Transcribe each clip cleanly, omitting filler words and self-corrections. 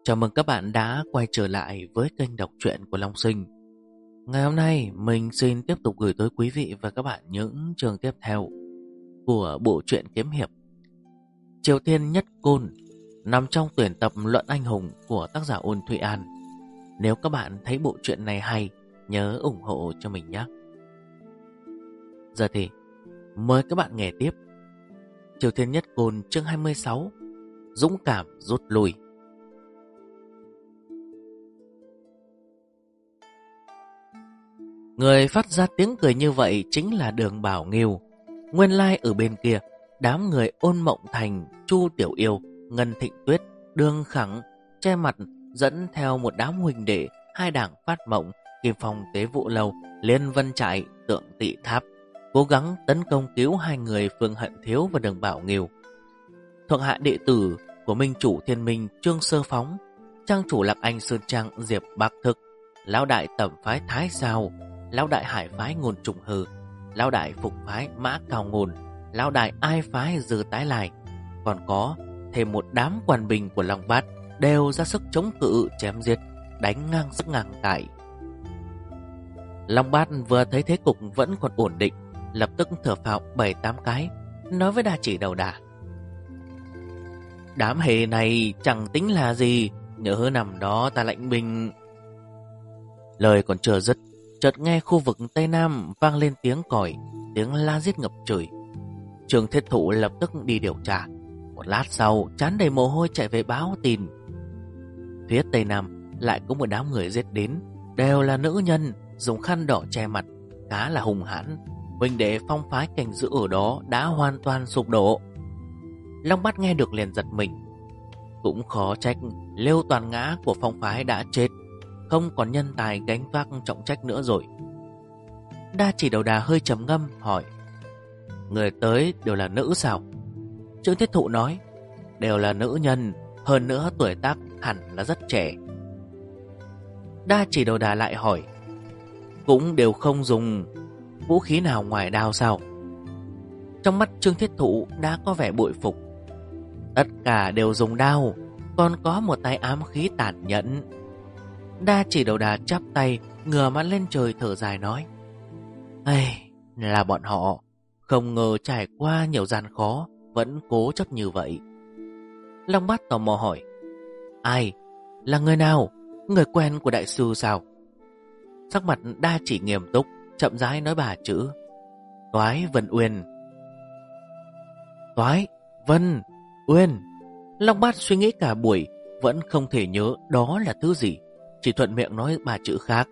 Chào mừng các bạn đã quay trở lại với kênh đọc truyện của Long Sinh. Ngày hôm nay mình xin tiếp tục gửi tới quý vị và các bạn những chương tiếp theo của bộ truyện kiếm hiệp Triều Thiên Nhất Côn, nằm trong tuyển tập Luận Anh Hùng của tác giả Ôn Thụy An. Nếu các bạn thấy bộ truyện này hay, nhớ ủng hộ cho mình nhé. Giờ thì mời các bạn nghe tiếp Triều Thiên Nhất Côn chương 26, Dũng cảm rút lui. Người phát ra tiếng cười như vậy chính là Đường Bảo Nghiêu. Nguyên lai ở bên kia, đám người Ôn Mộng Thành, Chu Tiểu Yêu, Ngân Thịnh Tuyết, Đường Khẳng che mặt dẫn theo một đám huynh đệ, hai đảng Phát Mộng, Kim Phong Tế Vụ Lâu, Liên Vân Trại, Tượng Tị Tháp, cố gắng tấn công cứu hai người Phương Hận Thiếu và Đường Bảo Nghiêu. Thuộc hạ đệ tử của Minh Chủ Thiên Minh Trương Sơ Phóng, trang chủ Lạc Anh Sơn Trang Diệp Bạc Thực, lão đại Tẩm phái Thái Sao, lão đại Hải phái Ngôn Trùng Hư, lão đại Phục phái Mã Cao Ngôn, lão đại Ai phái Dư Tái Lai, còn có thêm một đám quan binh của Long Bát đều ra sức chống cự chém giết, đánh ngang sức ngang tại. Long Bát vừa thấy thế cục vẫn còn ổn định, lập tức thở phào 7-8 cái, nói với Đa Chỉ Đầu Đà: đám hề này chẳng tính là gì, nhớ năm đó ta lãnh binh. Lời còn chưa dứt, chợt nghe khu vực Tây Nam vang lên tiếng còi, tiếng la giết ngập trời. Trương Thiết Thụ lập tức đi điều tra. Một lát sau, trán đầy mồ hôi chạy về báo tin. Phía Tây Nam lại có một đám người giết đến, đều là nữ nhân, dùng khăn đỏ che mặt, khá là hung hãn. Huynh đệ phong phái canh giữ ở đó đã hoàn toàn sụp đổ. Long Bát nghe được liền giật mình. Cũng khó trách Liêu Toàn Ngã của phong phái đã chết, không còn nhân tài gánh vác trọng trách nữa rồi. Đa Chỉ Đầu Đà hơi trầm ngâm hỏi: người tới đều là nữ sao? Trương Thiết Thụ nói: đều là nữ nhân, hơn nữa tuổi tác hẳn là rất trẻ. Đa Chỉ Đầu Đà lại hỏi: cũng đều không dùng vũ khí nào ngoài đao sao? Trong mắt Trương Thiết Thụ đã có vẻ bội phục. Tất cả đều dùng đao, còn có một tay ám khí tàn nhẫn. Đa Chỉ Đầu Đà chắp tay, ngửa mắt lên trời thở dài nói: ây, là bọn họ, không ngờ trải qua nhiều gian khó vẫn cố chấp như vậy. Long Bát tò mò hỏi: ai? Là người nào? Người quen của đại sư sao? Sắc mặt Đa Chỉ nghiêm túc, chậm rãi nói 3 chữ: Toái Vân Uyên. Toái Vân Uyên. Long Bát suy nghĩ cả buổi vẫn không thể nhớ đó là thứ gì, chỉ thuận miệng nói 3 chữ khác: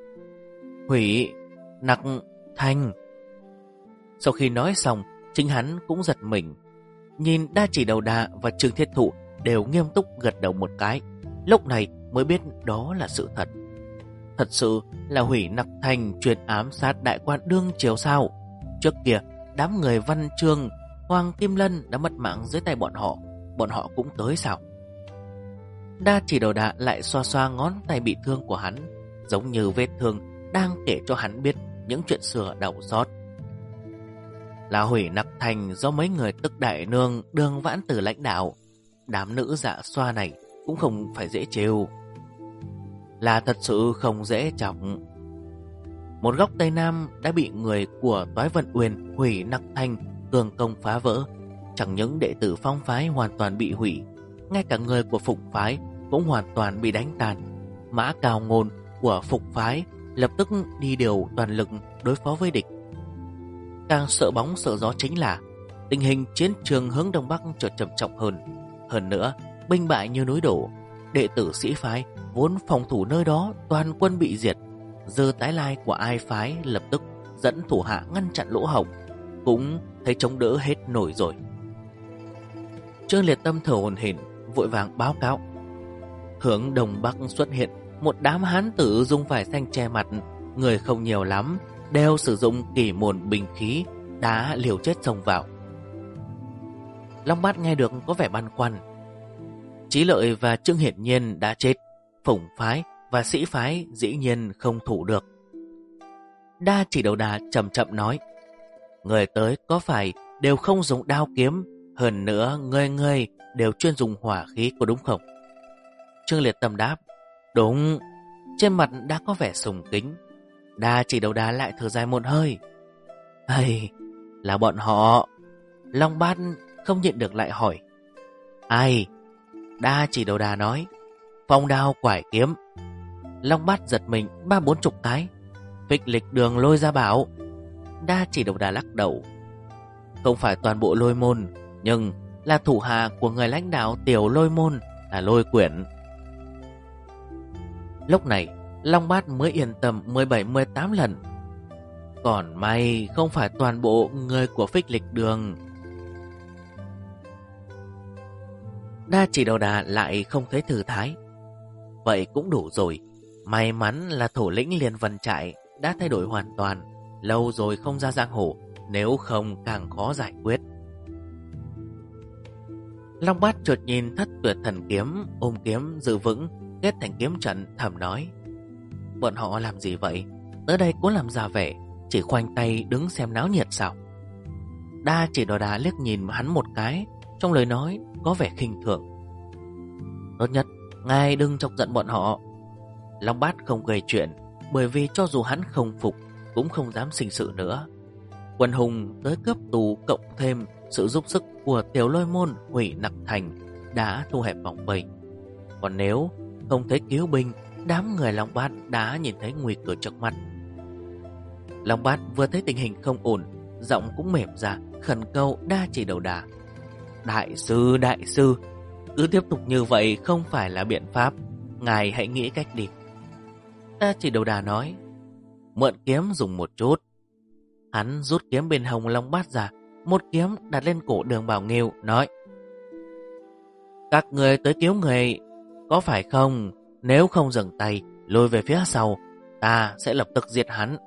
Hủy Nặc Thành. Sau khi nói xong, chính hắn cũng giật mình, nhìn Đa Chỉ Đầu Đà và Trương Thiết Thụ đều nghiêm túc gật đầu một cái. Lúc này mới biết đó là sự thật. Thật sự là Hủy Nặc Thành chuyên ám sát đại quan đương triều sao? Trước kia đám người Văn Trương, Hoàng Kim Lân đã mất mạng dưới tay bọn họ cũng tới sao? Đa Chỉ Đầu Đà lại xoa xoa ngón tay bị thương của hắn, giống như vết thương đang kể cho hắn biết những chuyện xưa đau xót. Là Hủy Nặc Thành do mấy người Tức Đại Nương, Đường Vãn Tử lãnh đạo. Đám nữ dạ xoa này cũng không phải dễ trêu, là thật sự không dễ chọc. Một góc Tây Nam đã bị người của Toái Vân Uyên, Hủy Nặc Thành cường công phá vỡ. Chẳng những đệ tử phong phái hoàn toàn bị hủy, ngay cả người của Phục phái cũng hoàn toàn bị đánh tàn. Mã Cao Ngôn của Phục phái lập tức đi điều toàn lực đối phó với địch. Càng sợ bóng sợ gió chính là tình hình chiến trường hướng Đông Bắc trở trầm trọng hơn. Hơn nữa, binh bại như núi đổ, đệ tử Sĩ phái vốn phòng thủ nơi đó toàn quân bị diệt. Dư Tái Lai của Ai phái lập tức dẫn thủ hạ ngăn chặn lỗ hổng, cũng thấy chống đỡ hết nổi rồi. Trương Liệt Tâm thở hổn hển, vội vàng báo cáo: hướng Đông Bắc xuất hiện một đám hán tử dùng vải xanh che mặt, người không nhiều lắm, đều sử dụng kỳ môn binh khí, đã liều chết xông vào. Long Bát nghe được có vẻ băn khoăn. Chí Lợi và Trương Hiển Nhiên đã chết, Phụng phái và Sĩ phái dĩ nhiên không thủ được. Đa Chỉ Đầu Đà chậm chậm nói: người tới có phải đều không dùng đao kiếm, hơn nữa người đều chuyên dùng hỏa khí có đúng không? Trương Liệt Tâm đáp: Đúng. Trên mặt đã có vẻ sùng kính. Đa Chỉ Đầu Đà lại thở dài một hơi: Hay là bọn họ? Long Bát không nhịn được lại hỏi: Ai? Đa Chỉ Đầu Đà nói: Phong đao quải kiếm. Long Bát giật mình 30-40 cái. Phích Lịch Đường Lôi Gia Bảo. Đa Chỉ Đầu Đà lắc đầu: Không phải toàn bộ Lôi Môn, nhưng là thủ hạ của người lãnh đạo tiểu Lôi Môn, là Lôi Quyển. Lúc này Long Bát mới yên tâm 17-18 lần. Còn may không phải toàn bộ người của Phích Lịch Đường. Đa Chỉ Đầu Đà lại không thấy thư thái. Vậy cũng đủ rồi. May mắn là thủ lĩnh Liên Vân Trại đã thay đổi hoàn toàn, lâu rồi không ra giang hồ, nếu không càng khó giải quyết. Long Bát chợt nhìn Thất Tuyệt Thần Kiếm ôm kiếm giữ vững, kết thành kiếm trận, thầm nói: Bọn họ làm gì vậy? Tới đây cũng làm ra vẻ, chỉ khoanh tay đứng xem náo nhiệt sao? Đa Chỉ Đầu Đà liếc nhìn hắn một cái, trong lời nói có vẻ khinh thường: Tốt nhất ngài đừng chọc giận bọn họ. Long Bát không gây chuyện, bởi vì cho dù hắn không phục cũng không dám sinh sự nữa. Quần hùng tới cướp tù, cộng thêm sự giúp sức của tiểu Lôi Môn hủy Nặc Thành, đã thu hẹp vòng vây. Còn nếu không thấy cứu binh, đám người Long Bát đã nhìn thấy nguy cơ trước mắt. Long Bát vừa thấy tình hình không ổn, giọng cũng mềm ra, khẩn cầu Đa Chỉ Đầu Đà: Đại sư, cứ tiếp tục như vậy không phải là biện pháp, ngài hãy nghĩ cách đi. Đa Chỉ Đầu Đà nói: Mượn kiếm dùng một chút. Hắn rút kiếm bên hông Long Bát ra, một kiếm đặt lên cổ Đường Bảo Nghiêu, nói: Các người tới cứu người, có phải không? Nếu không dừng tay, lùi về phía sau, ta sẽ lập tức giết hắn.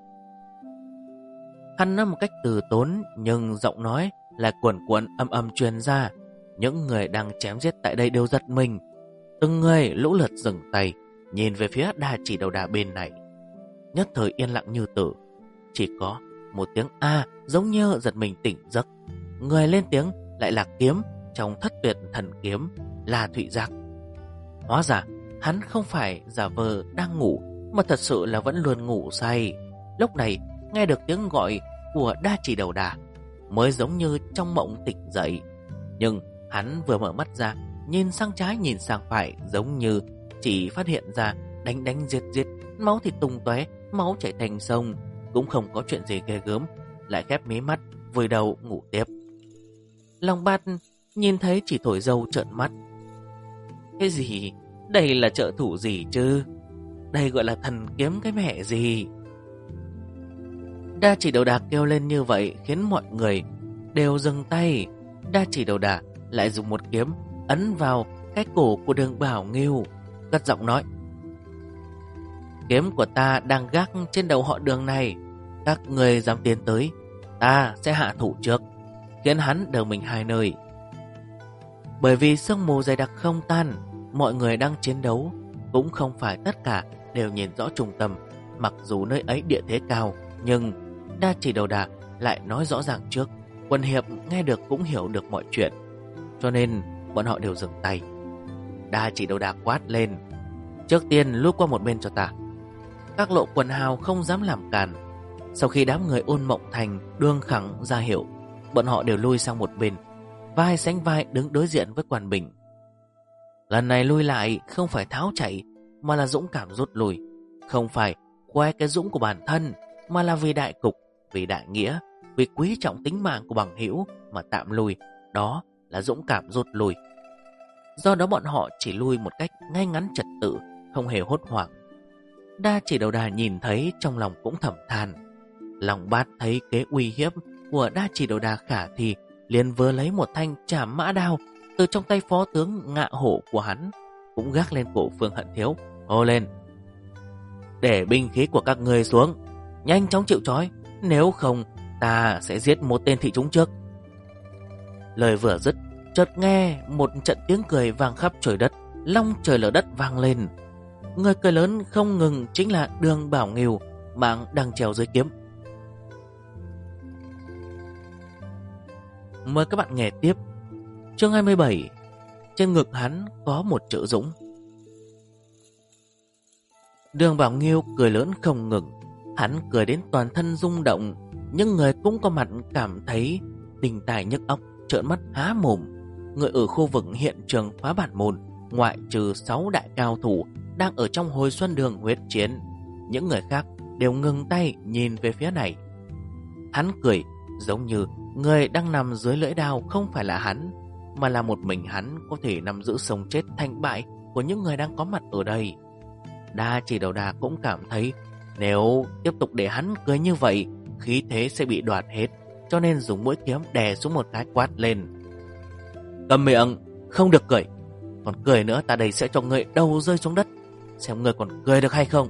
Hắn nói một cách từ tốn, nhưng giọng nói là cuồn cuộn âm âm truyền ra. Những người đang chém giết tại đây đều giật mình, từng người lũ lượt dừng tay, nhìn về phía Đa Chỉ Đầu Đà bên này. Nhất thời yên lặng như tử, chỉ có một tiếng a giống như giật mình tỉnh giấc. Người lên tiếng lại là kiếm trong Thất Tuyệt Thần Kiếm, là Thụy Giác. Hóa ra hắn không phải giả vờ đang ngủ, mà thật sự là vẫn luôn ngủ say. Lúc này nghe được tiếng gọi của Đa Chỉ Đầu Đà, mới giống như trong mộng tỉnh dậy. Nhưng hắn vừa mở mắt ra, nhìn sang trái nhìn sang phải, giống như chỉ phát hiện ra đánh giết, máu thịt tung tóe, máu chảy thành sông, cũng không có chuyện gì ghê gớm, lại khép mí mắt vùi đầu ngủ tiếp. Long Bát nhìn thấy chỉ thổi dâu trợn mắt: Cái gì? Đây là trợ thủ gì chứ? Đây gọi là thần kiếm cái mẹ gì? Đa Chỉ Đầu Đà kêu lên như vậy khiến mọi người đều dừng tay. Đa Chỉ Đầu Đà lại dùng một kiếm ấn vào cái cổ của Đường Bảo Nghiêu, cất giọng nói: Kiếm của ta đang gác trên đầu họ Đường này, các người dám tiến tới, ta sẽ hạ thủ trước, khiến hắn đờ mình hai nơi. Bởi vì sương mù dày đặc không tan, mọi người đang chiến đấu, cũng không phải tất cả đều nhìn rõ trung tâm. Mặc dù nơi ấy địa thế cao, nhưng Đa Chỉ Đầu Đà lại nói rõ ràng trước, Quân Hiệp nghe được cũng hiểu được mọi chuyện, cho nên bọn họ đều dừng tay. Đa Chỉ Đầu Đà quát lên: Trước tiên lùi qua một bên cho ta. Các lộ quần hào không dám làm cản. Sau khi đám người Ôn Mộng Thành, Đương Khẳng ra hiệu, bọn họ đều lui sang một bên, vai sánh vai đứng đối diện với Quan Bình. Lần này lui lại không phải tháo chạy, mà là dũng cảm rút lui. Không phải khoe cái dũng của bản thân, mà là vì đại cục, vì đại nghĩa, vì quý trọng tính mạng của bằng hữu mà tạm lui. Đó là dũng cảm rút lui. Do đó bọn họ chỉ lui một cách ngay ngắn trật tự, không hề hốt hoảng. Đa Chỉ Đầu Đà nhìn thấy trong lòng cũng thầm than. Long Bát thấy kế uy hiếp của Đa Chỉ Đầu Đà khả thi, liền vừa lấy một thanh trảm mã đao từ trong tay phó tướng Ngạ Hổ của hắn, cũng gác lên cổ Phương Hận Thiếu, hô lên: Để binh khí của các ngươi xuống, nhanh chóng chịu trói, nếu không ta sẽ giết một tên thị chúng trước. Lời vừa dứt, chợt nghe một trận tiếng cười vang khắp trời đất, long trời lở đất vang lên. Người cười lớn không ngừng chính là Đường Bảo Nghiêu, mạng đang treo dưới kiếm. Mời các bạn nghe tiếp chương 27. Trên ngực hắn có một chữ dũng. Đường Bảo Nghiêu cười lớn không ngừng. Hắn cười đến toàn thân rung động. Nhưng người cũng có mặt cảm thấy đình tài nhức óc, trợn mắt há mồm. Người ở khu vực hiện trường phá bản môn, ngoại trừ 6 đại cao thủ đang ở trong hồi xuân đường huyết chiến, những người khác đều ngừng tay nhìn về phía này. Hắn cười giống như người đang nằm dưới lưỡi đao không phải là hắn, mà là một mình hắn có thể nắm giữ sống chết thành bại của những người đang có mặt ở đây. Đa Chỉ Đầu Đà cũng cảm thấy nếu tiếp tục để hắn cười như vậy, khí thế sẽ bị đoạt hết, cho nên dùng mũi kiếm đè xuống một cái, quát lên: "Câm miệng, không được cười. Còn cười nữa ta đây sẽ cho ngươi đầu rơi xuống đất, xem ngươi còn cười được hay không."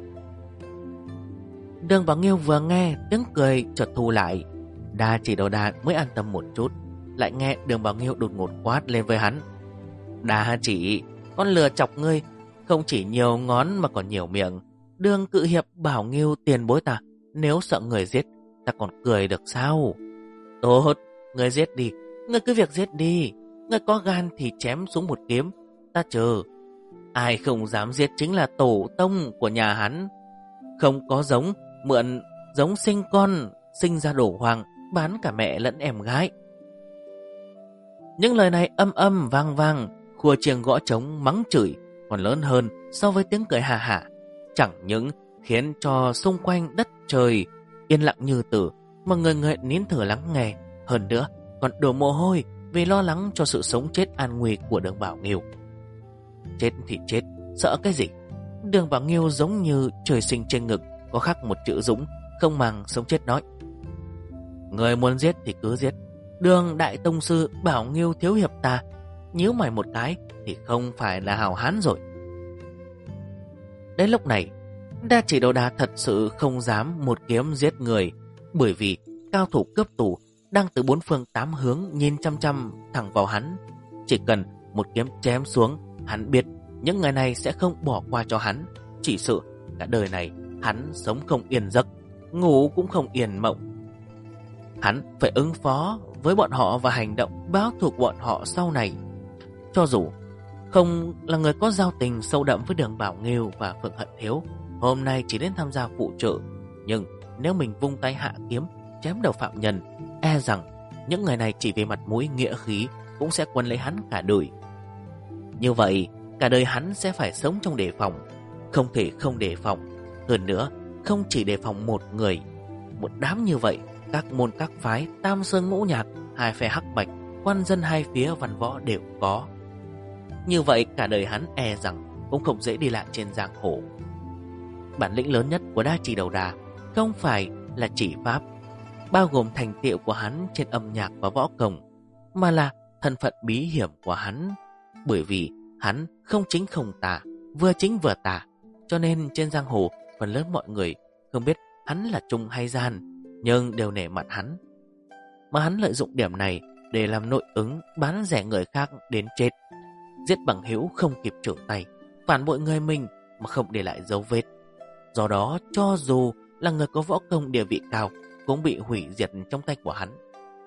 Đường Bảo Nghiêu vừa nghe tiếng cười chợt thu lại. Đa Chỉ Đầu Đà mới an tâm một chút, lại nghe Đường Bảo Nghiêu đột ngột quát lên với hắn: "Đa Chỉ, con lừa chọc ngươi không chỉ nhiều ngón mà còn nhiều miệng. Đường cự hiệp Bảo Nghiêu tiền bối ta, nếu sợ người giết, ta còn cười được sao? Tốt, ngươi giết đi, ngươi cứ việc giết đi. Ngươi có gan thì chém xuống một kiếm, ta chờ. Ai không dám giết chính là tổ tông của nhà hắn. Không có giống, mượn giống sinh con, sinh ra đổ hoàng, bán cả mẹ lẫn em gái." Những lời này âm âm vang vang, khua chiêng gõ trống mắng chửi còn lớn hơn so với tiếng cười hà hả. Chẳng những khiến cho xung quanh đất trời yên lặng như tử, mà người người nín thở lắng nghe, hơn nữa còn đổ mồ hôi vì lo lắng cho sự sống chết an nguy của Đường Bảo Nghiêu. Chết thì chết, sợ cái gì? Đường Bảo Nghiêu giống như trời sinh trên ngực có khắc một chữ dũng, không màng sống chết nói: "Người muốn giết thì cứ giết. Đường đại tông sư Bảo Nghiêu thiếu hiệp ta nhíu mày một cái thì không phải là hào hán rồi." Đến lúc này, Đa Chỉ Đầu Đà thật sự không dám một kiếm giết người, bởi vì cao thủ cướp tù đang từ bốn phương tám hướng nhìn chăm chăm thẳng vào hắn. Chỉ cần một kiếm chém xuống, hắn biết những người này sẽ không bỏ qua cho hắn. Chỉ sợ cả đời này hắn sống không yên giấc, ngủ cũng không yên mộng. Hắn phải ứng phó với bọn họ và hành động báo thù bọn họ sau này. Cho dù không là người có giao tình sâu đậm với Đường Bảo Nghiêu và Phượng Hận Thiếu, hôm nay chỉ đến tham gia phụ trợ, nhưng nếu mình vung tay hạ kiếm chém đầu phạm nhân, e rằng những người này chỉ vì mặt mũi nghĩa khí cũng sẽ quấn lấy hắn cả đời. Như vậy cả đời hắn sẽ phải sống trong đề phòng, không thể không đề phòng. Hơn nữa, không chỉ đề phòng một người, một đám như vậy, các môn các phái, tam sơn ngũ nhạc, hai phe hắc bạch, quan dân hai phía văn võ đều có. Như vậy cả đời hắn e rằng cũng không dễ đi lại trên giang hồ. Bản lĩnh lớn nhất của Đa Chỉ Đầu Đà không phải là chỉ pháp, bao gồm thành tựu của hắn trên âm nhạc và võ công, mà là thân phận bí hiểm của hắn. Bởi vì hắn không chính không tà, vừa chính vừa tà, cho nên trên giang hồ phần lớn mọi người không biết hắn là trung hay gian, nhưng đều nể mặt hắn. Mà hắn lợi dụng điểm này để làm nội ứng, bán rẻ người khác đến chết, giết bằng hữu không kịp trở tay, phản bội người mình mà không để lại dấu vết. Do đó cho dù là người có võ công địa vị cao cũng bị hủy diệt trong tay của hắn.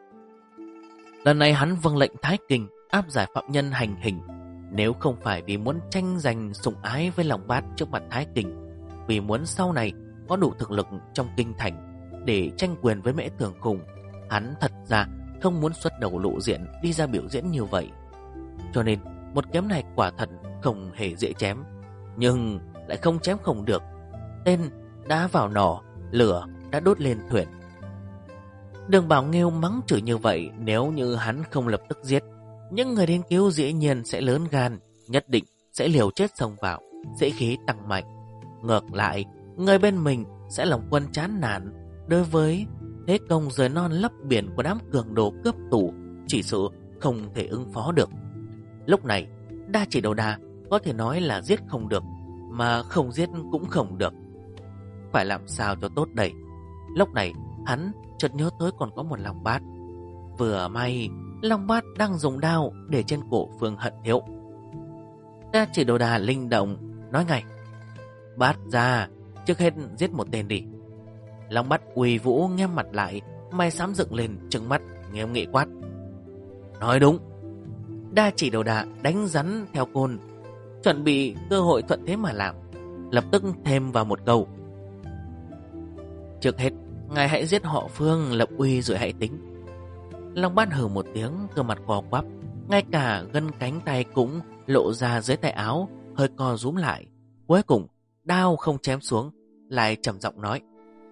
Lần này hắn vâng lệnh Thái Kinh áp giải phạm nhân hành hình, nếu không phải vì muốn tranh giành sủng ái với Long Bát trước mặt Thái Kinh, vì muốn sau này có đủ thực lực trong kinh thành để tranh quyền với Mễ Thường Khùng, hắn thật ra không muốn xuất đầu lộ diện đi ra biểu diễn như vậy. Cho nên một kiếm này quả thật không hề dễ chém, nhưng lại không chém không được. Tên đã vào nỏ, lửa đã đốt lên thuyền. Đường Bảo Nghiêu mắng chửi như vậy, nếu như hắn không lập tức giết, những người đến cứu dĩ nhiên sẽ lớn gan, nhất định sẽ liều chết xông vào, sĩ khí tăng mạnh. Ngược lại, người bên mình sẽ lòng quân chán nản đối với thế công rời non lấp biển của đám cường đồ cướp tù, chỉ sợ không thể ứng phó được. Lúc này, Đa Chỉ Đầu Đà có thể nói là giết không được, mà không giết cũng không được. Phải làm sao cho tốt đây? Lúc này, hắn chợt nhớ tới còn có một Long Bát. Vừa may, Long Bát đang dùng đao để trên cổ Phương Hận Thiếu. Đa Chỉ Đầu Đà linh động, nói ngay: "Bát ra, trước hết giết một tên đi." Long Bát uy vũ nhem mặt lại, mày xám dựng lên, trừng mắt nghiêm nghị quát: "Nói đúng." Đa Chỉ Đầu Đà đánh rắn theo côn, chuẩn bị cơ hội thuận thế mà làm. lập tức thêm vào một câu: trước hết, ngài hãy giết họ Phương lập uy rồi hãy tính. Long Bát hừ một tiếng, cơ mặt co quắp, ngay cả gân cánh tay cũng lộ ra dưới tay áo, hơi co rúm lại. Cuối cùng, đao không chém xuống, lại trầm giọng nói: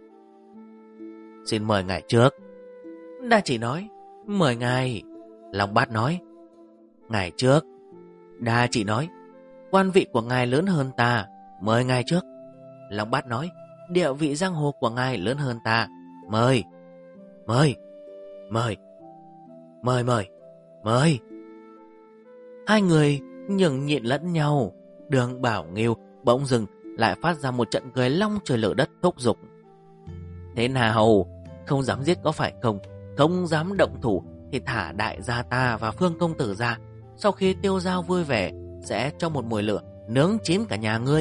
xin mời ngài trước. Đa Chỉ nói: mời ngài. Long Bát nói: ngài trước. Đa Chỉ nói: quan vị của ngài lớn hơn ta, mời ngài trước. Long Bát nói: địa vị giang hồ của ngài lớn hơn ta, mời. Mời. Mời. Mời mời. Mời. Hai người nhường nhịn lẫn nhau. Đường Bảo Nghiêu bỗng dừng lại phát ra một trận cười long trời lở đất, thúc giục: thế nào, không dám giết có phải không? Không dám động thủ thì thả đại gia ta và Phương công tử ra. Sau khi tiêu dao vui vẻ, sẽ cho một mồi lửa nướng chín cả nhà ngươi.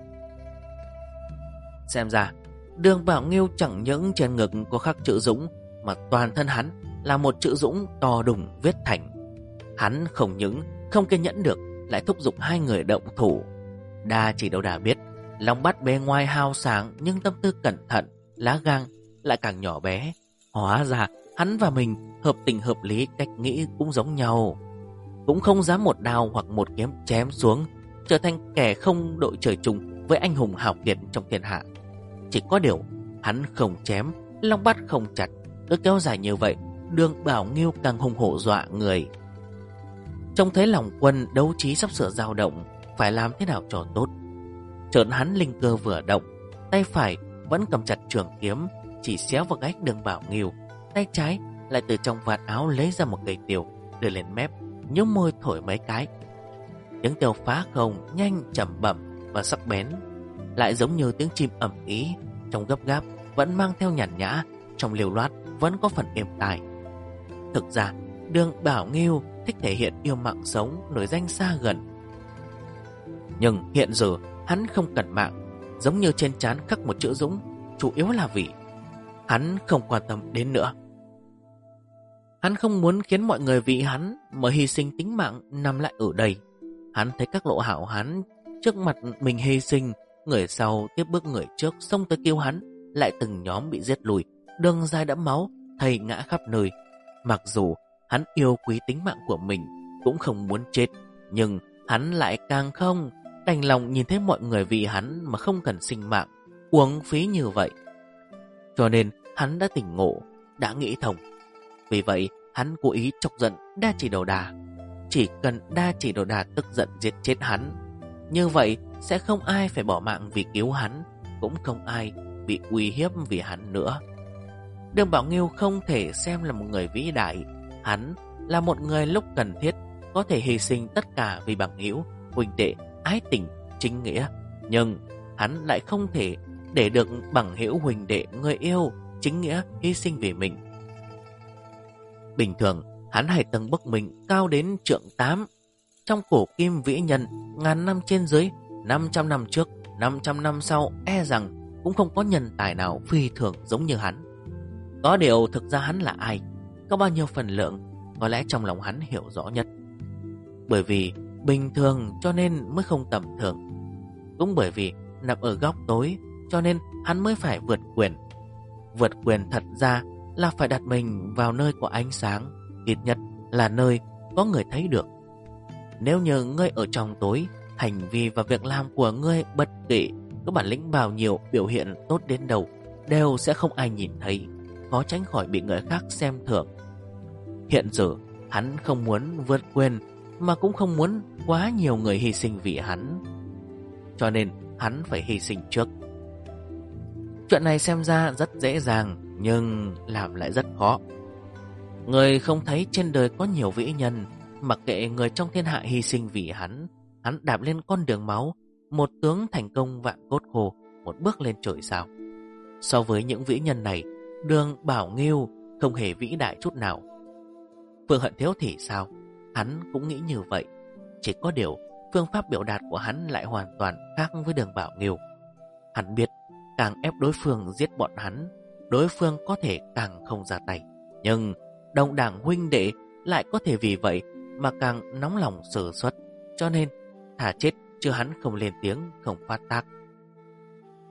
Xem ra Đường Bảo Nghiêu chẳng những trên ngực có khắc chữ Dũng, mà toàn thân hắn là một chữ Dũng to đùng viết thành. Hắn không những không kiên nhẫn được, lại thúc giục hai người động thủ. Đa Chỉ đâu đã biết Long Bát bề ngoài hào sáng nhưng tâm tư cẩn thận, lá gan lại càng nhỏ bé. Hóa ra hắn và mình hợp tình hợp lý, cách nghĩ cũng giống nhau. Cũng không dám một đao hoặc một kiếm chém xuống, trở thành kẻ không đội trời chung với anh hùng hào kiệt trong thiên hạ. Chỉ có điều hắn không chém, Long Bát không chặt. Cứ kéo dài như vậy, Đường Bảo Nghiêu càng hùng hổ dọa người. Trông thấy lòng quân đấu trí sắp sửa dao động, phải làm thế nào cho tốt. Chợt hắn linh cơ vừa động, tay phải vẫn cầm chặt trường kiếm, chỉ xéo vào gáy Đường Bảo Nghiêu. Tay trái lại từ trong vạt áo lấy ra một cây tiêu, đưa lên mép, nhếch môi thổi mấy cái. Tiếng tiêu phá không, nhanh, trầm bẩm và sắc bén, lại giống như tiếng chim ầm ĩ, trong gấp gáp vẫn mang theo nhàn nhã, trong liều loát vẫn có phần êm tai. Thực ra Đường Bảo Nghiêu thích thể hiện yêu mạng sống, nổi danh xa gần. Nhưng hiện giờ hắn không cần mạng, giống như trên trán khắc một chữ Dũng, chủ yếu là vì hắn không quan tâm đến nữa. Hắn không muốn khiến mọi người vì hắn mà hy sinh tính mạng nằm lại ở đây. Hắn thấy các lộ hảo hán trước mặt mình hy sinh, người sau tiếp bước người trước xông tới kêu hắn, lại từng nhóm bị giết lùi, đường dài đẫm máu, thây ngã khắp nơi. Mặc dù hắn yêu quý tính mạng của mình, cũng không muốn chết, nhưng hắn lại càng không đành lòng nhìn thấy mọi người vì hắn mà không cần sinh mạng, uổng phí như vậy. Cho nên hắn đã tỉnh ngộ, đã nghĩ thông. Vì vậy hắn cố ý chọc giận Đa Chỉ Đầu Đà. Chỉ cần Đa Chỉ Đầu Đà tức giận giết chết hắn, như vậy sẽ không ai phải bỏ mạng vì cứu hắn, cũng không ai bị uy hiếp vì hắn nữa. Đường Bảo Nghiêu không thể xem là một người vĩ đại. Hắn là một người lúc cần thiết có thể hy sinh tất cả vì bằng hữu, huynh đệ, ái tình, chính nghĩa. Nhưng hắn lại không thể để được bằng hữu, huynh đệ, người yêu, chính nghĩa hy sinh vì mình. Bình thường hắn hay tầng bức mình cao đến trượng 8. Trong cổ kim vĩ nhân, ngàn năm trên dưới, 500 năm trước, 500 năm sau, e rằng cũng không có nhân tài nào phi thường giống như hắn. Có điều thực ra hắn là ai, có bao nhiêu phần lượng, có lẽ trong lòng hắn hiểu rõ nhất. Bởi vì bình thường cho nên mới không tầm thường. Cũng bởi vì nằm ở góc tối cho nên hắn mới phải vượt quyền. Vượt quyền thật ra là phải đặt mình vào nơi có ánh sáng, ít nhất là nơi có người thấy được. Nếu như ngươi ở trong tối, hành vi và việc làm của ngươi bất kể có bản lĩnh bao nhiêu, biểu hiện tốt đến đâu, đều sẽ không ai nhìn thấy, khó tránh khỏi bị người khác xem thường. Hiện giờ hắn không muốn vượt quyền, mà cũng không muốn quá nhiều người hy sinh vì hắn, cho nên hắn phải hy sinh trước. Chuyện này xem ra rất dễ dàng, nhưng làm lại rất khó. Người không thấy trên đời có nhiều vĩ nhân, mặc kệ người trong thiên hạ hy sinh vì hắn đạp lên con đường máu, một tướng thành công vạn cốt khô, một bước lên trời sao. So với những vĩ nhân này, Đường Bảo Nghiêu không hề vĩ đại chút nào. Phương Hận Thiếu thì sao? Hắn cũng nghĩ như vậy. Chỉ có điều phương pháp biểu đạt của hắn lại hoàn toàn khác với Đường Bảo Nghiêu. Hắn biết càng ép đối phương giết bọn hắn, đối phương có thể càng không ra tay. Nhưng đồng đảng huynh đệ lại có thể vì vậy mà càng nóng lòng sử xuất. Cho nên thà chết chứ hắn không lên tiếng, không phát tác.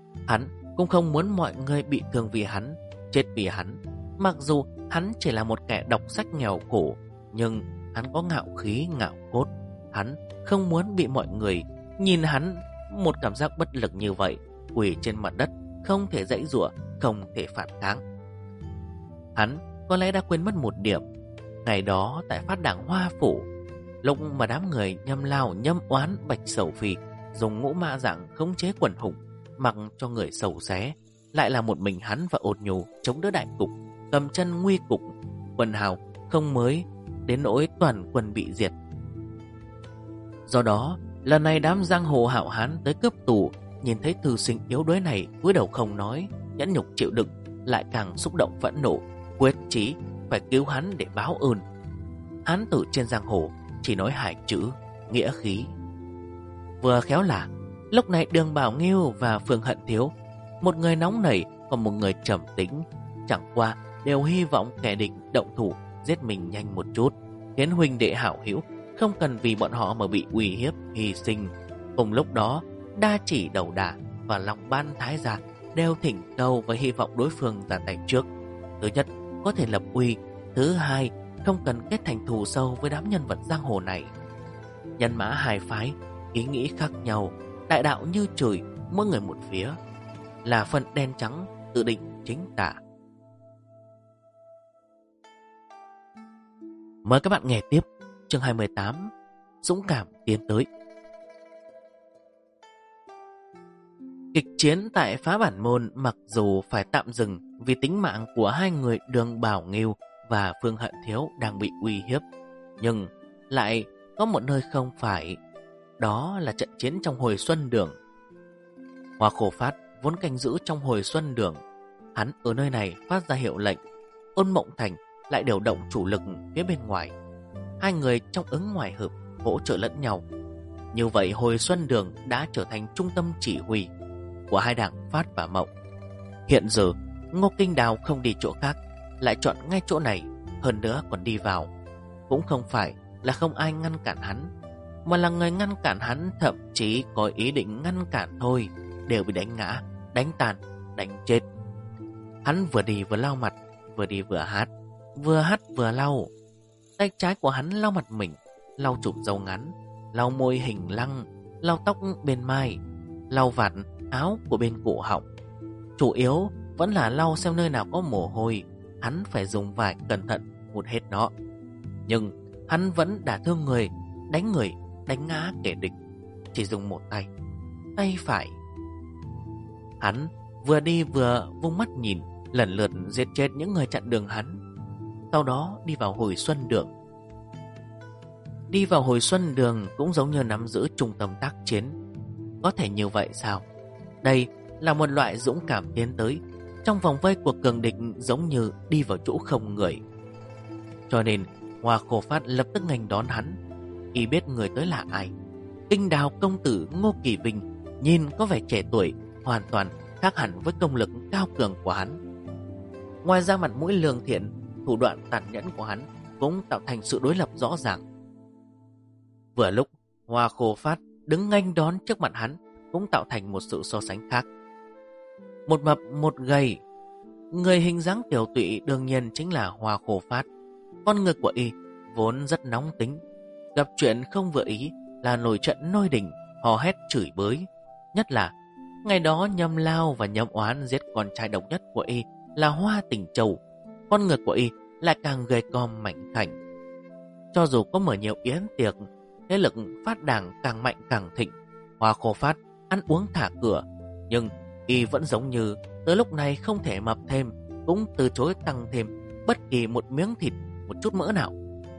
Hắn cũng không muốn mọi người bị thương vì hắn, chết vì hắn. Mặc dù hắn chỉ là một kẻ đọc sách nghèo khổ, nhưng hắn có ngạo khí ngạo cốt. Hắn không muốn bị mọi người nhìn hắn một cảm giác bất lực như vậy, quỳ trên mặt đất, không thể giãy giụa, không thể phản kháng. Hắn có lẽ đã quên mất một điểm. Ngày đó tại Phát Đảng Hoa Phủ, lúc mà đám người Nhâm Lao, Nhâm Oán, Bạch Sầu Phi dùng ngũ mã dạng khống chế quần hùng, mặc cho người sầu xé, lại là một mình hắn và Ôn Nhu chống đỡ đại cục, cầm chân nguy cục. Quần hào không mới đến nỗi toàn quân bị diệt. Do đó, lần này đám giang hồ hảo hán tới cướp tù, nhìn thấy thư sinh yếu đuối này cúi đầu không nói, nhẫn nhục chịu đựng, lại càng xúc động phẫn nộ, quyết chí phải cứu hắn để báo ơn. Hán tử trên giang hồ chỉ nói hai chữ nghĩa khí. Vừa khéo là lúc này Đường Bảo Nghiêu và Phương Hận Thiếu, một người nóng nảy còn một người trầm tĩnh, chẳng qua đều hy vọng kẻ địch động thủ giết mình nhanh một chút, khiến huynh đệ hảo hữu không cần vì bọn họ mà bị uy hiếp hy sinh. Cùng lúc đó, Đa Chỉ Đầu Đà và Long Ban Thái Gia đều thỉnh cầu và hy vọng đối phương ra tay trước. Thứ nhất, có thể lập uy; thứ hai, không cần kết thành thù sâu với đám nhân vật giang hồ này. Nhân mã hai phái, ý nghĩ khác nhau, đại đạo như trời, mỗi người một phía, là phần đen trắng tự định chính tả. Mời các bạn nghe tiếp chương 28, Dũng cảm tiến tới. Kịch chiến tại Phá Bản Môn mặc dù phải tạm dừng vì tính mạng của hai người Đường Bảo Nghiêu và Phương Hận Thiếu đang bị uy hiếp, nhưng lại có một nơi không phải, đó là trận chiến trong Hồi Xuân Đường. Hoa Khổ Phát vốn canh giữ trong Hồi Xuân Đường, hắn ở nơi này phát ra hiệu lệnh, Ôn Mộng Thành lại điều động chủ lực phía bên ngoài. Hai người trong ứng ngoài hợp, hỗ trợ lẫn nhau. Như vậy Hồi Xuân Đường đã trở thành trung tâm chỉ huy của hai đảng Phát và Mộng. Hiện giờ Ngô Kinh Đào không đi chỗ khác, lại chọn ngay chỗ này, hơn nữa còn đi vào. Cũng không phải là không ai ngăn cản hắn, mà là người ngăn cản hắn thậm chí có ý định ngăn cản thôi đều bị đánh ngã, đánh tàn, đánh chết. Hắn vừa đi vừa lau mặt, vừa đi vừa hát vừa lau. Tay trái của hắn lau mặt mình, lau chụp râu ngắn, lau môi hình lăng, lau tóc bên mai, lau vạt áo của bên cổ họng. Chủ yếu vẫn là lau xem nơi nào có mồ hôi, hắn phải dùng vải cẩn thận hút hết nó. Nhưng hắn vẫn đả thương người, đánh ngã kẻ địch, chỉ dùng một tay, tay phải. Hắn vừa đi vừa vung mắt nhìn, lần lượt giết chết những người chặn đường hắn. Sau đó đi vào Hồi Xuân Đường. Đi vào Hồi Xuân Đường cũng giống như nắm giữ trung tâm tác chiến. Có thể như vậy sao? Đây là một loại dũng cảm tiến tới trong vòng vây của cường địch, giống như đi vào chỗ không người. Cho nên Hoa Khổ Phát lập tức nghênh đón hắn. Y biết người tới là ai. Kinh Đào công tử Ngô Kỳ Vinh nhìn có vẻ trẻ tuổi, hoàn toàn khác hẳn với công lực cao cường của hắn. Ngoài ra mặt mũi lương thiện, thủ đoạn tàn nhẫn của hắn cũng tạo thành sự đối lập rõ ràng. Vừa lúc Hoa Khổ Phát đứng nghênh đón trước mặt hắn cũng tạo thành một sự so sánh khác. Một mập một gầy, người hình dáng tiểu tụy đương nhiên chính là Hoa Khổ Phát. Con người của y vốn rất nóng tính, gặp chuyện không vừa ý là nổi trận nôi đình, hò hét chửi bới. Nhất là ngày đó Nhâm Lao và Nhâm Oán giết con trai độc nhất của y là Hoa Tình Châu. Con người của y lại càng gầy còm mảnh khảnh. Cho dù có mở nhiều yến tiệc, thế lực Phát Đảng càng mạnh càng thịnh, Hoa Khổ Phát ăn uống thả cửa, nhưng y vẫn giống như tới lúc này không thể mập thêm, cũng từ chối tăng thêm bất kỳ một miếng thịt, một chút mỡ nào.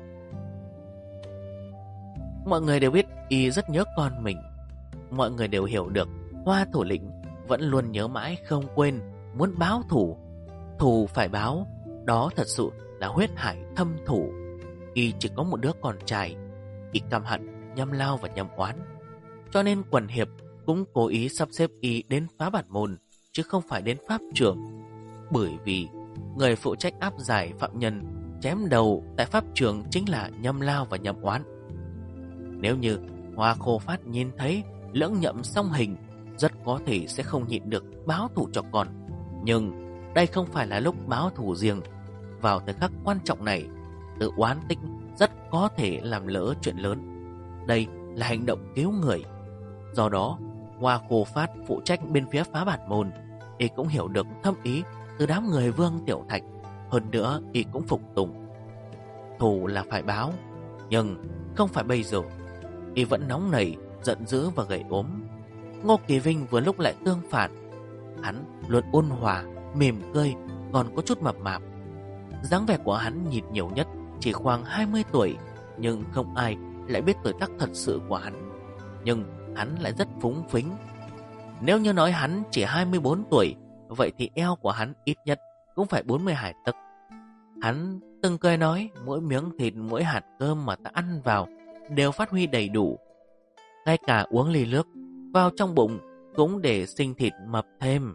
Mọi người đều biết y rất nhớ con mình. Mọi người đều hiểu được Hoa thủ lĩnh vẫn luôn nhớ mãi không quên, muốn báo thù. Thù phải báo, đó thật sự là huyết hải thâm thù. Y chỉ có một đứa con trai, y căm hận Nhâm Lao và Nhâm Oán, cho nên quần hiệp cũng cố ý sắp xếp y đến Phá Bản Môn, chứ không phải đến pháp trường. Bởi vì người phụ trách áp giải phạm nhân chém đầu tại pháp trường chính là Nhâm Lao và Nhâm Oán. Nếu như Hoa Khổ Phát nhìn thấy lưỡng nhậm song hình, rất có thể sẽ không nhịn được báo thù cho con. Nhưng đây không phải là lúc báo thù riêng. Vào thời khắc quan trọng này, tự oán tích rất có thể làm lỡ chuyện lớn. Đây là hành động cứu người. Do đó, Hoa Khô Phát phụ trách bên phía Phá Bản Môn, y cũng hiểu được thâm ý từ đám người Vương Tiểu Thạch. Hơn nữa, y cũng phục tùng. Thù là phải báo, nhưng không phải bây giờ. Y vẫn nóng nảy, giận dữ và gầy ốm. Ngô Kỳ Vinh vừa lúc lại tương phản. Hắn luôn ôn hòa, mỉm cười, còn có chút mập mạp. Dáng vẻ của hắn nhìn nhiều nhất chỉ khoảng 20 tuổi, nhưng không ai lại biết tuổi tác thật sự của hắn. Nhưng hắn lại rất phúng phính. Nếu như nói hắn chỉ 24 tuổi, vậy thì eo của hắn ít nhất cũng phải 42 tấc. Hắn từng cười nói mỗi miếng thịt, mỗi hạt cơm mà ta ăn vào đều phát huy đầy đủ. Ngay cả uống ly nước vào trong bụng cũng để sinh thịt mập thêm.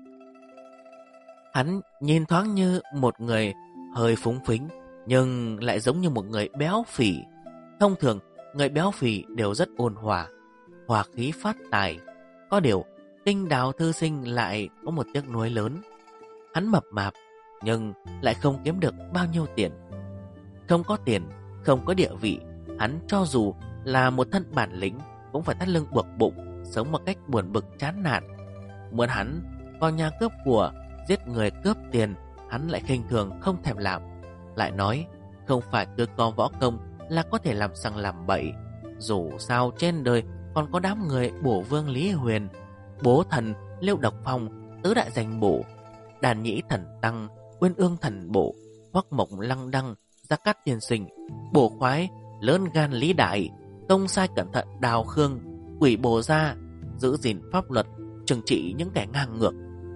Hắn nhìn thoáng như một người hơi phúng phính, nhưng lại giống như một người béo phì. Thông thường, người béo phì đều rất ôn hòa, hòa khí phát tài. Có điều, Kinh Đào thư sinh lại có một tiếc nuối lớn. Hắn mập mạp, nhưng lại không kiếm được bao nhiêu tiền. Không có tiền, không có địa vị, hắn cho dù là một thân bản lĩnh cũng phải thắt lưng buộc bụng, sống một cách buồn bực chán nản. Muốn hắn vào nhà cướp của, giết người cướp tiền, hắn lại khinh thường không thèm làm. Lại nói không phải cứ có võ công là có thể làm sằng làm bậy. Dù sao trên đời còn có đám người Bổ Vương Lý Huyền, Bố Thần Liêu Độc Phong, Tứ Đại Danh Bổ, Đàn Nhĩ Thần Tăng, Uyên Ương Thần Bổ, Hoắc Mộc Lăng Đăng, Gia Cát Tiên Sinh, Bổ Khoái, Lớn Gan Lý Đại, Tông Sai Cẩn Thận Đào Khương, Quỷ Bồ Gia, giữ gìn pháp luật, trừng trị những kẻ ngang ngược.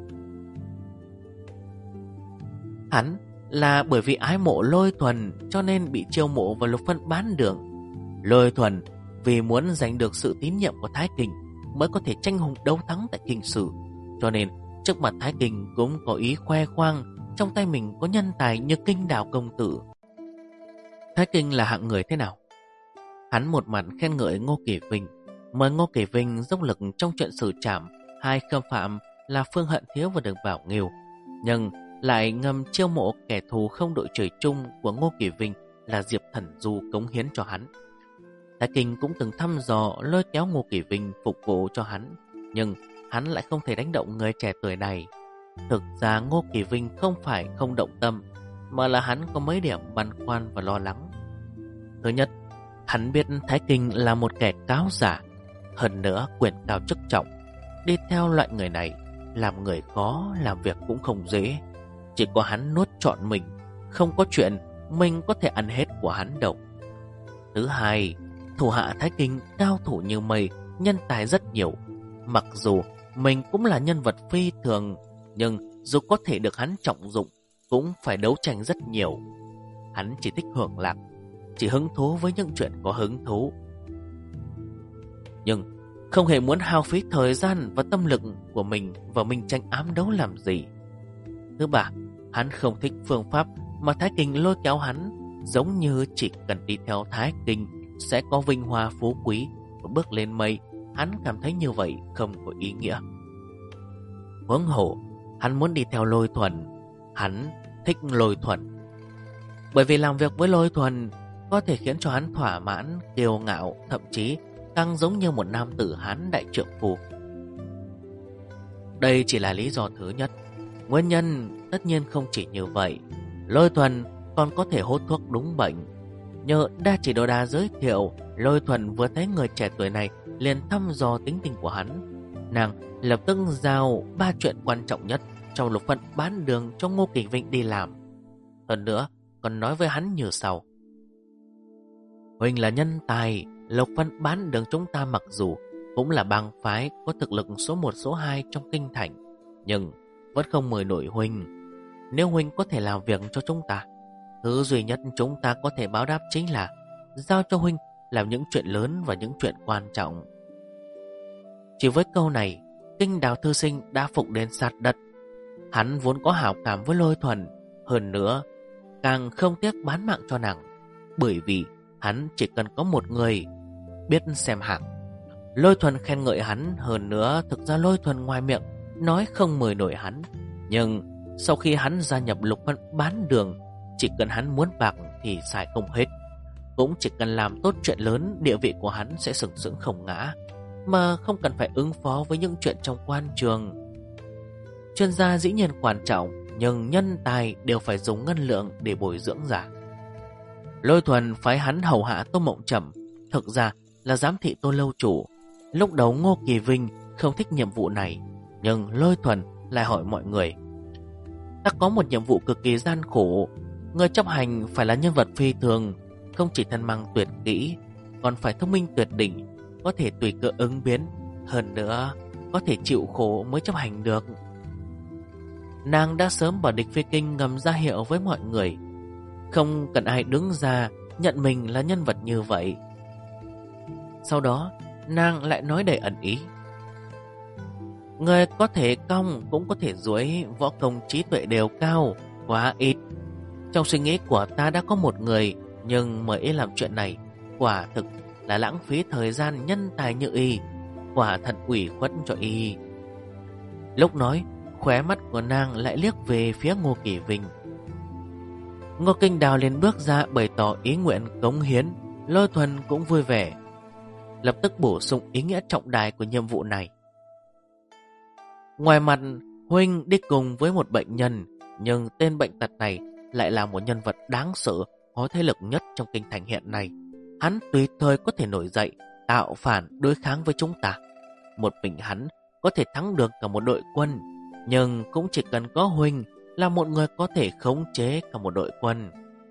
Hắn là bởi vì ái mộ Lôi Thuần cho nên bị chiêu mộ vào Lục Phân Bán Đường. Lôi Thuần vì muốn giành được sự tín nhiệm của Thái Kình mới có thể tranh hùng đấu thắng tại kinh sử, cho nên trước mặt Thái Kình cũng có ý khoe khoang trong tay mình có nhân tài như Kinh Đào công tử. Thái Kình là hạng người thế nào? Hắn một mặt khen ngợi Ngô Kỳ Vinh, mời Ngô Kỳ Vinh dốc lực trong chuyện xử trảm hai khâm phạm là Phương Hận Thiếu và Đường Bảo Nghiêu, nhưng lại ngầm chiêu mộ kẻ thù không đội trời chung của Ngô Kỳ Vinh là Diệp Thần Du cống hiến cho hắn. Thái Kinh cũng từng thăm dò lôi kéo Ngô Kỳ Vinh phục vụ cho hắn, nhưng hắn lại không thể đánh động người trẻ tuổi này. Thực ra Ngô Kỳ Vinh không phải không động tâm, mà là hắn có mấy điểm băn khoăn và lo lắng. Thứ nhất, hắn biết Thái Kinh là một kẻ cáo giả, hơn nữa quyền cao chức trọng. Đi theo loại người này, làm người khó, làm việc cũng không dễ. Chỉ có hắn nuốt trọn mình, không có chuyện mình có thể ăn hết của hắn đâu. Thứ hai, thủ hạ Thái Kinh cao thủ như mây, nhân tài rất nhiều. Mặc dù mình cũng là nhân vật phi thường, nhưng dù có thể được hắn trọng dụng, cũng phải đấu tranh rất nhiều. Hắn chỉ thích hưởng lạc, chỉ hứng thú với những chuyện có hứng thú, nhưng không hề muốn hao phí thời gian và tâm lực của mình vào minh tranh ám đấu làm gì. Thứ ba, hắn không thích phương pháp mà Thái Kinh lôi kéo hắn, giống như chỉ cần đi theo Thái Kinh sẽ có vinh hoa phú quý và bước lên mây. Hắn cảm thấy như vậy không có ý nghĩa. Huống hồ, hắn muốn đi theo Lôi Thuần. Hắn thích Lôi Thuần, bởi vì làm việc với Lôi Thuần có thể khiến cho hắn thỏa mãn, kiêu ngạo, thậm chí càng giống như một nam tử Hán đại trượng phu. Đây chỉ là lý do thứ nhất. Nguyên nhân tất nhiên không chỉ như vậy. Lôi Thuần còn có thể hốt thuốc đúng bệnh. Nhờ Đa Chỉ Đồ Đa giới thiệu, Lôi Thuần vừa thấy người trẻ tuổi này liền thăm dò tính tình của hắn. Nàng lập tức giao 3 chuyện quan trọng nhất trong Lục Phân Bán Đường cho Ngô Kỳ Vinh đi làm. Hơn nữa còn nói với hắn như sau: Huynh là nhân tài, Lục Phân Bán Đường chúng ta mặc dù cũng là bang phái có thực lực số 1 số 2 trong kinh thành, nhưng vẫn không mời nổi Huynh. Nếu Huynh có thể làm việc cho chúng ta, thứ duy nhất chúng ta có thể báo đáp chính là giao cho Huynh làm những chuyện lớn và những chuyện quan trọng. Chỉ với câu này, Kinh Đào thư sinh đã phục đến sát đất. Hắn vốn có hảo cảm với Lôi Thuần, hơn nữa càng không tiếc bán mạng cho nàng, bởi vì hắn chỉ cần có một người biết xem hạng. Lôi Thuần khen ngợi hắn. Hơn nữa thực ra Lôi Thuần ngoài miệng nói không mời nổi hắn, nhưng sau khi hắn gia nhập Lục Văn bán đường, chỉ cần hắn muốn bạc thì xài không hết. Cũng chỉ cần làm tốt chuyện lớn, địa vị của hắn sẽ sừng sững không ngã, mà không cần phải ứng phó với những chuyện trong quan trường. Chuyên gia dĩ nhiên quan trọng, nhưng nhân tài đều phải dùng ngân lượng để bồi dưỡng giả. Lôi Thuần phái hắn hầu hạ Tô Mộng Trầm, thực ra là giám thị Tô lâu chủ. Lúc đầu Ngô Kỳ Vinh không thích nhiệm vụ này, nhưng Lôi Thuần lại hỏi mọi người: ta có một nhiệm vụ cực kỳ gian khổ, người chấp hành phải là nhân vật phi thường, không chỉ thân mang tuyệt kỹ, còn phải thông minh tuyệt đỉnh, có thể tùy cơ ứng biến, hơn nữa có thể chịu khổ mới chấp hành được. Nàng đã sớm bảo địch phi kinh ngầm ra hiệu với mọi người, không cần ai đứng ra nhận mình là nhân vật như vậy. Sau đó nàng lại nói đầy ẩn ý: người có thể cong cũng có thể duỗi, võ công trí tuệ đều cao, quá ít. Trong suy nghĩ của ta đã có một người, nhưng mời y làm chuyện này quả thực là lãng phí thời gian nhân tài như y, quả thật ủy khuất cho y. Lúc nói, khóe mắt của nàng lại liếc về phía Ngô Kỳ Vinh. Ngô Kinh Đào liền bước ra bày tỏ ý nguyện cống hiến. Lôi Thuần cũng vui vẻ, lập tức bổ sung ý nghĩa trọng đại của nhiệm vụ này. Ngoài mặt huynh đi cùng với một bệnh nhân, nhưng tên bệnh tật này lại là một nhân vật đáng sợ, có thế lực nhất trong kinh thành hiện nay. Hắn tùy thời có thể nổi dậy, tạo phản đối kháng với chúng ta. Một mình hắn có thể thắng được cả một đội quân, nhưng cũng chỉ cần có huynh là một người có thể khống chế cả một đội quân.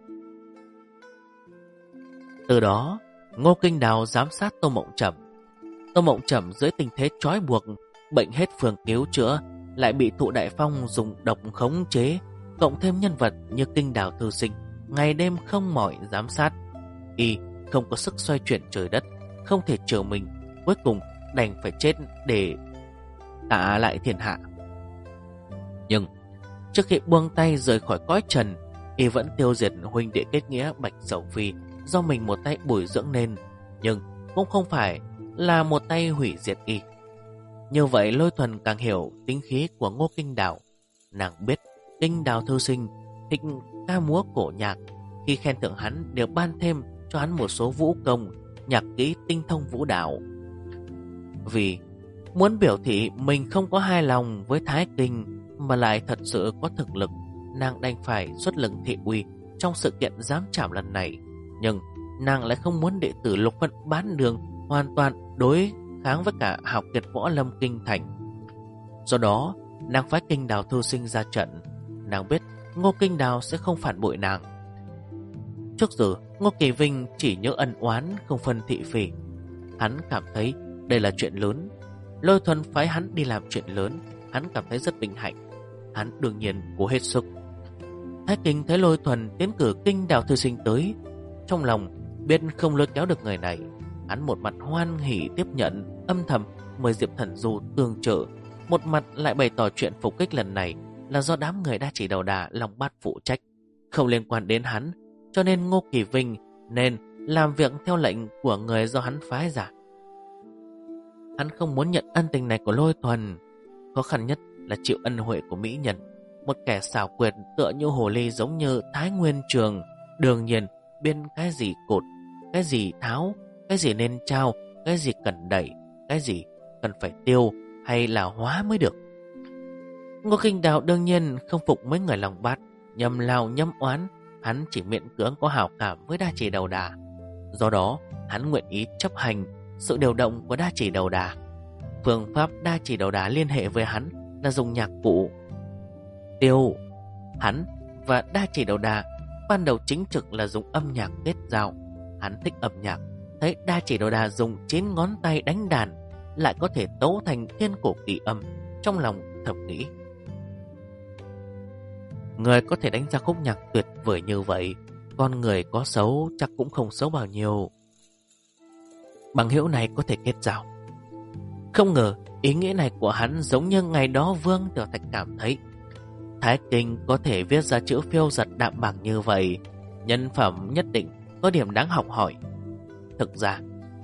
Từ đó, Ngô Kinh Đào giám sát Tô Mộng Trầm. Tô Mộng Trầm dưới tình thế trói buộc, bệnh hết phương cứu chữa, lại bị Thụ Đại Phong dùng độc khống chế, cộng thêm nhân vật như Kinh Đào thư sinh, ngày đêm không mỏi giám sát. Y không có sức xoay chuyển trời đất, không thể chờ mình, cuối cùng đành phải chết để tạ lại thiên hạ. Nhưng trước khi buông tay rời khỏi cõi trần, Y vẫn tiêu diệt huynh đệ kết nghĩa Bạch Sầu Phi do mình một tay bồi dưỡng nên, nhưng cũng không phải là một tay hủy diệt Y. Như vậy Lôi Thuần càng hiểu tính khí của Ngô Kinh Đào. Nàng biết Kinh Đào thư sinh thích ca múa cổ nhạc, khi khen thưởng hắn đều ban thêm cho hắn một số vũ công, nhạc kỹ tinh thông vũ đạo. Vì muốn biểu thị mình không có hài lòng với Thái Kinh mà lại thật sự có thực lực, nàng đành phải xuất lực thị uy trong sự kiện giám trảm lần này. Nhưng nàng lại không muốn đệ tử Lục Văn bán đường hoàn toàn đối kháng với cả học kiệt võ lâm kinh thành. Do đó nàng phái Kinh Đào thư sinh ra trận. Nàng biết Ngô Kinh Đào sẽ không phản bội nàng. Trước giờ Ngô Kỳ Vinh chỉ nhớ ân oán, không phân thị phi. Hắn cảm thấy đây là chuyện lớn. Lôi Thuần phái hắn đi làm chuyện lớn, hắn cảm thấy rất vinh hạnh. Hắn đương nhiên cố hết sức. Thái Kinh thấy Lôi Thuần tiến cử Kinh Đào thư sinh tới, trong lòng biết không lôi kéo được người này, hắn một mặt hoan hỉ tiếp nhận, âm thầm mời Diệp Thần Du tương trợ, một mặt lại bày tỏ chuyện phục kích lần này là do đám người Đa Chỉ Đầu Đà Long Bát phụ trách, không liên quan đến hắn, cho nên Ngô Kỳ Vinh nên làm việc theo lệnh của người do hắn phái ra. Hắn không muốn nhận ân tình này của Lôi Thuần. Khó khăn nhất là chịu ân huệ của mỹ nhân, một kẻ xảo quyệt tựa như hồ ly giống như Thái Nguyên Trường, đương nhiên biết cái gì cột, cái gì tháo, cái gì nên trao, cái gì cần đẩy, cái gì cần phải tiêu hay là hóa mới được. Ngô Kinh Đào đương nhiên không phục mấy người Long Bát, nhầm lao nhâm oán. Hắn chỉ miễn cưỡng có hảo cảm với Đa Chỉ Đầu Đà. Do đó hắn nguyện ý chấp hành sự điều động của Đa Chỉ Đầu Đà. Phương pháp Đa Chỉ Đầu Đà liên hệ với hắn là dùng nhạc cụ tiêu. Hắn và Đa Chỉ Đầu Đà ban đầu chính trực là dùng âm nhạc kết giao. Hắn thích âm nhạc, thấy Đa Chỉ Đầu Đà dùng 9 ngón tay đánh đàn lại có thể tấu thành thiên cổ kỳ âm, trong lòng thầm nghĩ, người có thể đánh ra khúc nhạc tuyệt vời như vậy, con người có xấu chắc cũng không xấu bao nhiêu. Bằng hữu này có thể kết giao. Không ngờ ý nghĩa này của hắn giống như ngày đó Vương Tiểu Thạch cảm thấy. Thái Kinh có thể viết ra chữ phiêu giật đạm bạc như vậy, nhân phẩm nhất định có điểm đáng học hỏi. Thực ra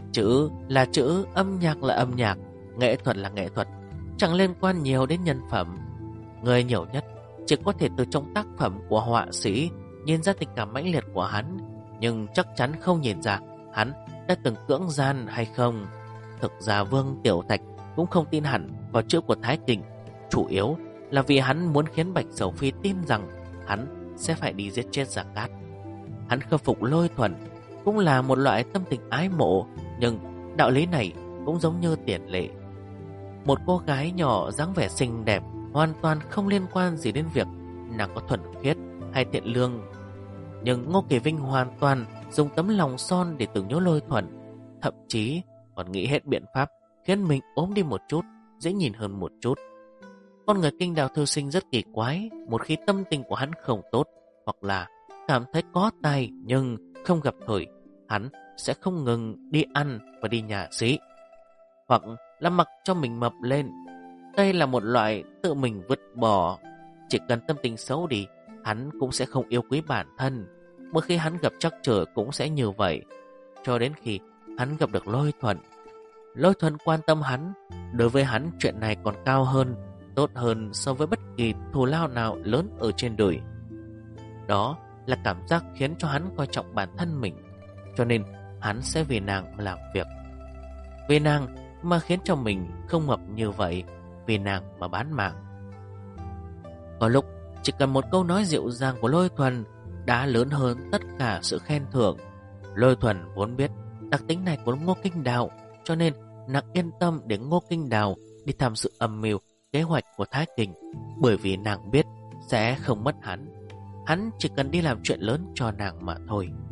Chữ là chữ, âm nhạc là âm nhạc, nghệ thuật là nghệ thuật, chẳng liên quan nhiều đến nhân phẩm. Người nhiều nhất chỉ có thể từ trong tác phẩm của họa sĩ nhìn ra tình cảm mãnh liệt của hắn, nhưng chắc chắn không nhìn ra hắn đã từng cưỡng gian hay không. Thực ra Vương Tiểu Thạch cũng không tin hẳn vào chữ của Thái Kình, chủ yếu là vì hắn muốn khiến Bạch Sầu Phi tin rằng hắn sẽ phải đi giết chết Gia Cát. Hắn khâm phục Lôi Thuần cũng là một loại tâm tình ái mộ, nhưng đạo lý này cũng giống như tiền lệ. Một cô gái nhỏ dáng vẻ xinh đẹp hoàn toàn không liên quan gì đến việc nàng có thuần khiết hay thiện lương. Nhưng Ngô Kỳ Vinh hoàn toàn dùng tấm lòng son để tưởng nhớ Lôi Thuần, thậm chí còn nghĩ hết biện pháp khiến mình ốm đi một chút, dễ nhìn hơn một chút. Con người Kinh Đào thư sinh rất kỳ quái, một khi tâm tình của hắn không tốt hoặc là cảm thấy có tài nhưng không gặp thời, hắn sẽ không ngừng đi ăn và đi nhà xí, hoặc là mặc cho mình mập lên. Đây là một loại tự mình vứt bỏ. Chỉ cần tâm tình xấu đi, hắn cũng sẽ không yêu quý bản thân. Mỗi khi hắn gặp trắc trở cũng sẽ như vậy, cho đến khi hắn gặp được Lôi Thuần. Lôi Thuần quan tâm hắn, đối với hắn chuyện này còn cao hơn, tốt hơn so với bất kỳ thù lao nào lớn ở trên đời. Đó là cảm giác khiến cho hắn coi trọng bản thân mình, cho nên hắn sẽ vì nàng mà làm việc. Vì nàng mà khiến cho mình không mập như vậy, vì nàng mà bán mạng. Có lúc chỉ cần một câu nói dịu dàng của Lôi Thuần đã lớn hơn tất cả sự khen thưởng. Lôi Thuần vốn biết đặc tính này của Ngô Kinh Đào, cho nên nàng yên tâm để Ngô Kinh Đào đi tham dự âm mưu kế hoạch của Thái Kình, bởi vì nàng biết sẽ không mất hắn. Hắn chỉ cần đi làm chuyện lớn cho nàng mà thôi.